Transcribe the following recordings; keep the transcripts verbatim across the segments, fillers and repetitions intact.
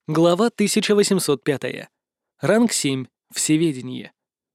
Глава тысяча восемьсот пятая. Ранг семь. Всеведение.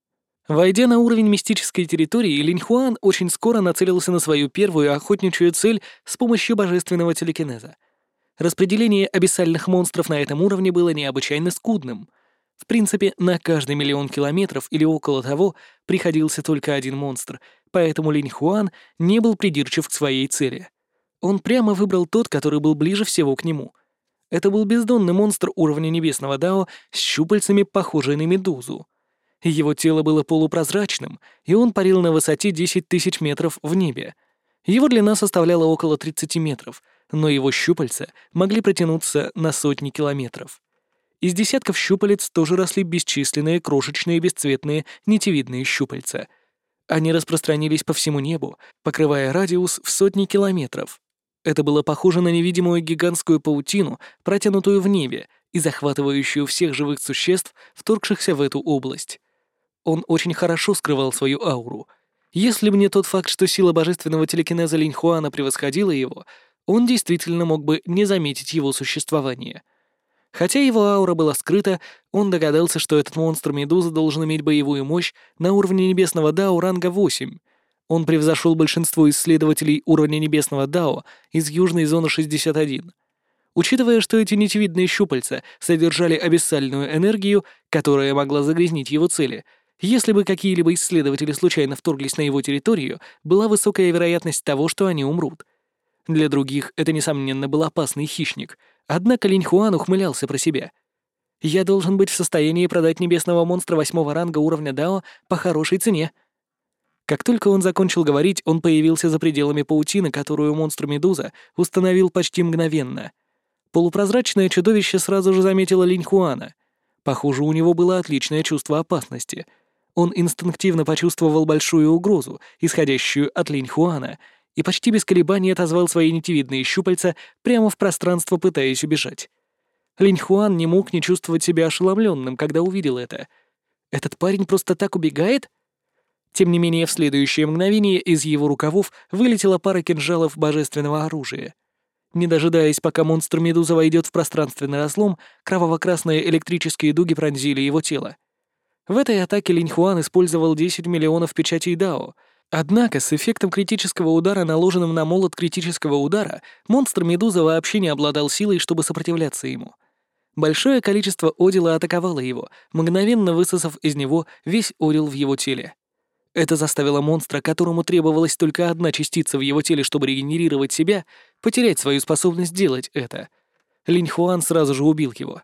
Войдя на уровень мистической территории, Линьхуан очень скоро нацелился на свою первую охотничью цель с помощью божественного телекинеза. Распределение абиссальных монстров на этом уровне было необычайно скудным. В принципе, на каждый миллион километров или около того приходился только один монстр, поэтому Линьхуан не был придирчив к своей цели. Он прямо выбрал тот, который был ближе всего к нему. Это был бездонный монстр уровня небесного Дао с щупальцами, похожий на медузу. Его тело было полупрозрачным, и он парил на высоте десять тысяч метров в небе. Его длина составляла около тридцати метров, но его щупальца могли протянуться на сотни километров. Из десятков щупалец тоже росли бесчисленные крошечные бесцветные нитевидные щупальца. Они распространились по всему небу, покрывая радиус в сотни километров. Это было похоже на невидимую гигантскую паутину, протянутую в небе и захватывающую всех живых существ, вторгшихся в эту область. Он очень хорошо скрывал свою ауру. Если бы не тот факт, что сила божественного телекинеза Линьхуана превосходила его, он действительно мог бы не заметить его существование. Хотя его аура была скрыта, он догадался, что этот монстр-медуза должен иметь боевую мощь на уровне небесного Дао ранга восемь. Он превзошел большинство исследователей уровня небесного Дао из южной зоны шестьдесят один. Учитывая, что эти нитевидные щупальца содержали абиссальную энергию, которая могла загрязнить его цели, если бы какие-либо исследователи случайно вторглись на его территорию, была высокая вероятность того, что они умрут. Для других это, несомненно, был опасный хищник, однако Линьхуан ухмылялся про себя. «Я должен быть в состоянии продать небесного монстра восьмого ранга уровня Дао по хорошей цене». Как только он закончил говорить, он появился за пределами паутины, которую монстр-медуза установил почти мгновенно. Полупрозрачное чудовище сразу же заметило Линьхуана. Похоже, у него было отличное чувство опасности. Он инстинктивно почувствовал большую угрозу, исходящую от Линьхуана, и почти без колебаний отозвал свои нитевидные щупальца прямо в пространство, пытаясь убежать. Линьхуан не мог не чувствовать себя ошеломленным, когда увидел это. Этот парень просто так убегает? Тем не менее, в следующее мгновение из его рукавов вылетела пара кинжалов божественного оружия. Не дожидаясь, пока монстр-медуза войдет в пространственный разлом, кроваво-красные электрические дуги пронзили его тело. В этой атаке Линьхуан использовал десять миллионов печатей Дао, однако с эффектом критического удара, наложенным на молот критического удара, монстр-медуза вообще не обладал силой, чтобы сопротивляться ему. Большое количество одила атаковало его, мгновенно высосав из него весь одил в его теле. Это заставило монстра, которому требовалась только одна частица в его теле, чтобы регенерировать себя, потерять свою способность делать это. Линьхуан сразу же убил его.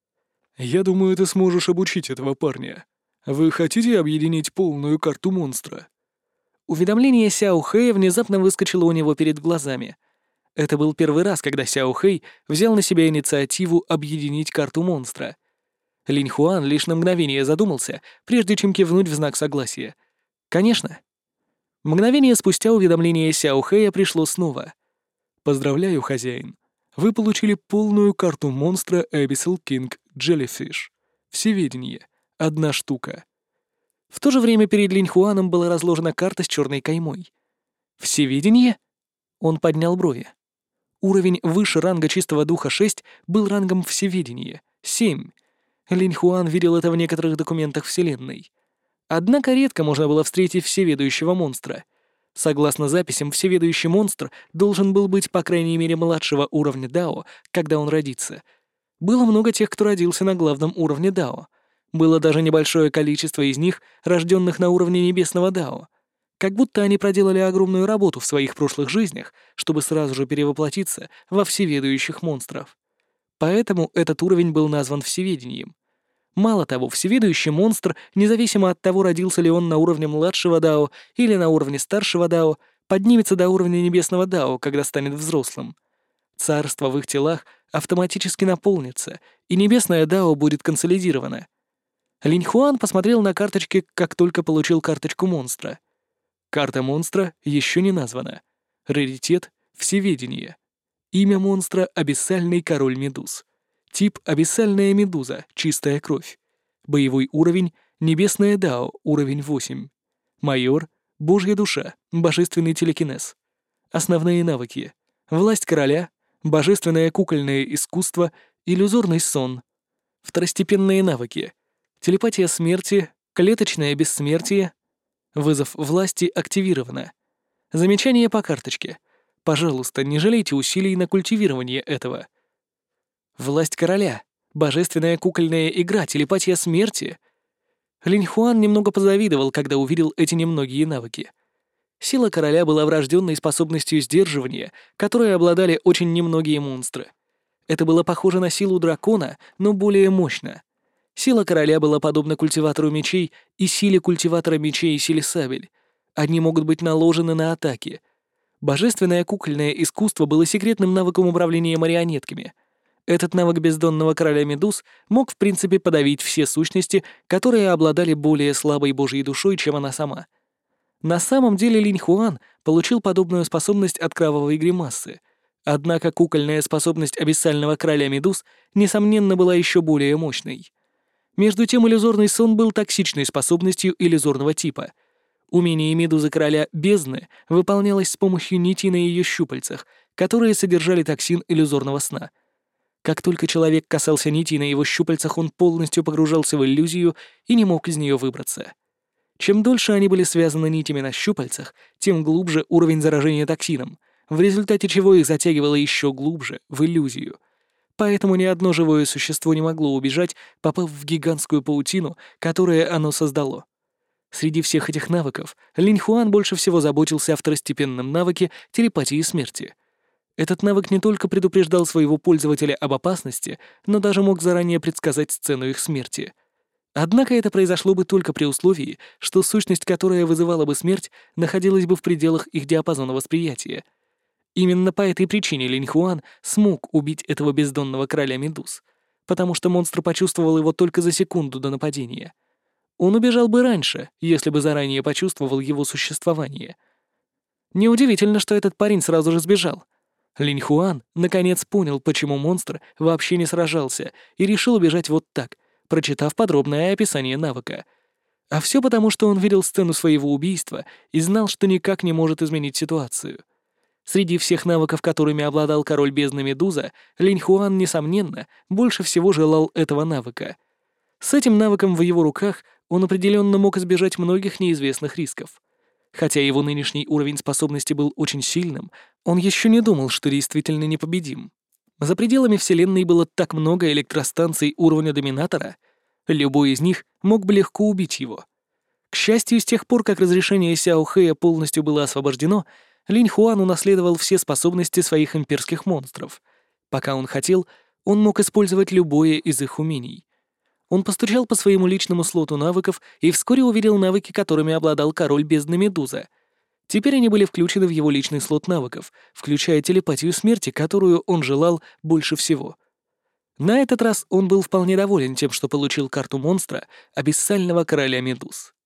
«Я думаю, ты сможешь обучить этого парня. Вы хотите объединить полную карту монстра?» Уведомление Сяо Хэя внезапно выскочило у него перед глазами. Это был первый раз, когда Сяо Хэй взял на себя инициативу объединить карту монстра. Линьхуан лишь на мгновение задумался, прежде чем кивнуть в знак согласия. «Конечно». Мгновение спустя уведомление Сяо Хэя пришло снова. «Поздравляю, хозяин. Вы получили полную карту монстра Abyssal King Jellyfish. Всеведение. Одна штука». В то же время перед Линьхуаном была разложена карта с черной каймой. «Всеведение?» Он поднял брови. Уровень выше ранга чистого духа шесть был рангом всеведения семь. Линьхуан видел это в некоторых документах Вселенной. Однако редко можно было встретить всеведущего монстра. Согласно записям, всеведущий монстр должен был быть, по крайней мере, младшего уровня Дао, когда он родится. Было много тех, кто родился на главном уровне Дао. Было даже небольшое количество из них, рожденных на уровне небесного Дао. Как будто они проделали огромную работу в своих прошлых жизнях, чтобы сразу же перевоплотиться во всеведущих монстров. Поэтому этот уровень был назван всеведением. Мало того, всеведущий монстр, независимо от того, родился ли он на уровне младшего Дао или на уровне старшего Дао, поднимется до уровня небесного Дао, когда станет взрослым. Царство в их телах автоматически наполнится, и небесное Дао будет консолидировано. Линьхуан посмотрел на карточки, как только получил карточку монстра. Карта монстра еще не названа. Раритет — всеведение. Имя монстра — Абиссальный король медуз. Тип — Абиссальная медуза, чистая кровь. Боевой уровень — Небесное Дао, уровень восемь. Майор — Божья душа, божественный телекинез. Основные навыки — Власть короля, божественное кукольное искусство иллюзорный сон, второстепенные навыки, телепатия смерти, клеточное бессмертие, вызов власти активировано. Замечание по карточке. Пожалуйста, не жалейте усилий на культивирование этого. Власть короля, божественная кукольная игра, телепатия смерти. Линьхуан немного позавидовал, когда увидел эти немногие навыки. Сила короля была врожденной способностью сдерживания, которой обладали очень немногие монстры. Это было похоже на силу дракона, но более мощно. Сила короля была подобна культиватору мечей и силе культиватора мечей и силе сабель. Они могут быть наложены на атаки. Божественное кукольное искусство было секретным навыком управления марионетками. Этот навык бездонного короля Медуз мог в принципе подавить все сущности, которые обладали более слабой божьей душой, чем она сама. На самом деле Линьхуан получил подобную способность от кровавой гримасы. Однако кукольная способность абиссального короля Медуз, несомненно, была еще более мощной. Между тем, иллюзорный сон был токсичной способностью иллюзорного типа. Умение Медузы Короля Бездны выполнялось с помощью нитей на ее щупальцах, которые содержали токсин иллюзорного сна. Как только человек касался нитей на его щупальцах, он полностью погружался в иллюзию и не мог из нее выбраться. Чем дольше они были связаны нитями на щупальцах, тем глубже уровень заражения токсином, в результате чего их затягивало еще глубже, в иллюзию. Поэтому ни одно живое существо не могло убежать, попав в гигантскую паутину, которую оно создало. Среди всех этих навыков Линьхуан больше всего заботился о второстепенном навыке телепатии смерти. Этот навык не только предупреждал своего пользователя об опасности, но даже мог заранее предсказать сцену их смерти. Однако это произошло бы только при условии, что сущность, которая вызывала бы смерть, находилась бы в пределах их диапазона восприятия. Именно по этой причине Линьхуан смог убить этого бездонного короля Медуз, потому что монстр почувствовал его только за секунду до нападения. Он убежал бы раньше, если бы заранее почувствовал его существование. Неудивительно, что этот парень сразу же сбежал. Линьхуан наконец понял, почему монстр вообще не сражался, и решил убежать вот так, прочитав подробное описание навыка. А все потому, что он видел сцену своего убийства и знал, что никак не может изменить ситуацию. Среди всех навыков, которыми обладал король бездны Медуза, Линьхуан, несомненно, больше всего желал этого навыка. С этим навыком в его руках он определенно мог избежать многих неизвестных рисков. Хотя его нынешний уровень способности был очень сильным, он еще не думал, что действительно непобедим. За пределами Вселенной было так много электростанций уровня Доминатора, любой из них мог бы легко убить его. К счастью, с тех пор, как разрешение Сяо Хэя полностью было освобождено, Линьхуан унаследовал все способности своих имперских монстров. Пока он хотел, он мог использовать любое из их умений. Он постучал по своему личному слоту навыков и вскоре увидел навыки, которыми обладал король бездны Медуза. Теперь они были включены в его личный слот навыков, включая телепатию смерти, которую он желал больше всего. На этот раз он был вполне доволен тем, что получил карту монстра, абиссального короля Медуз.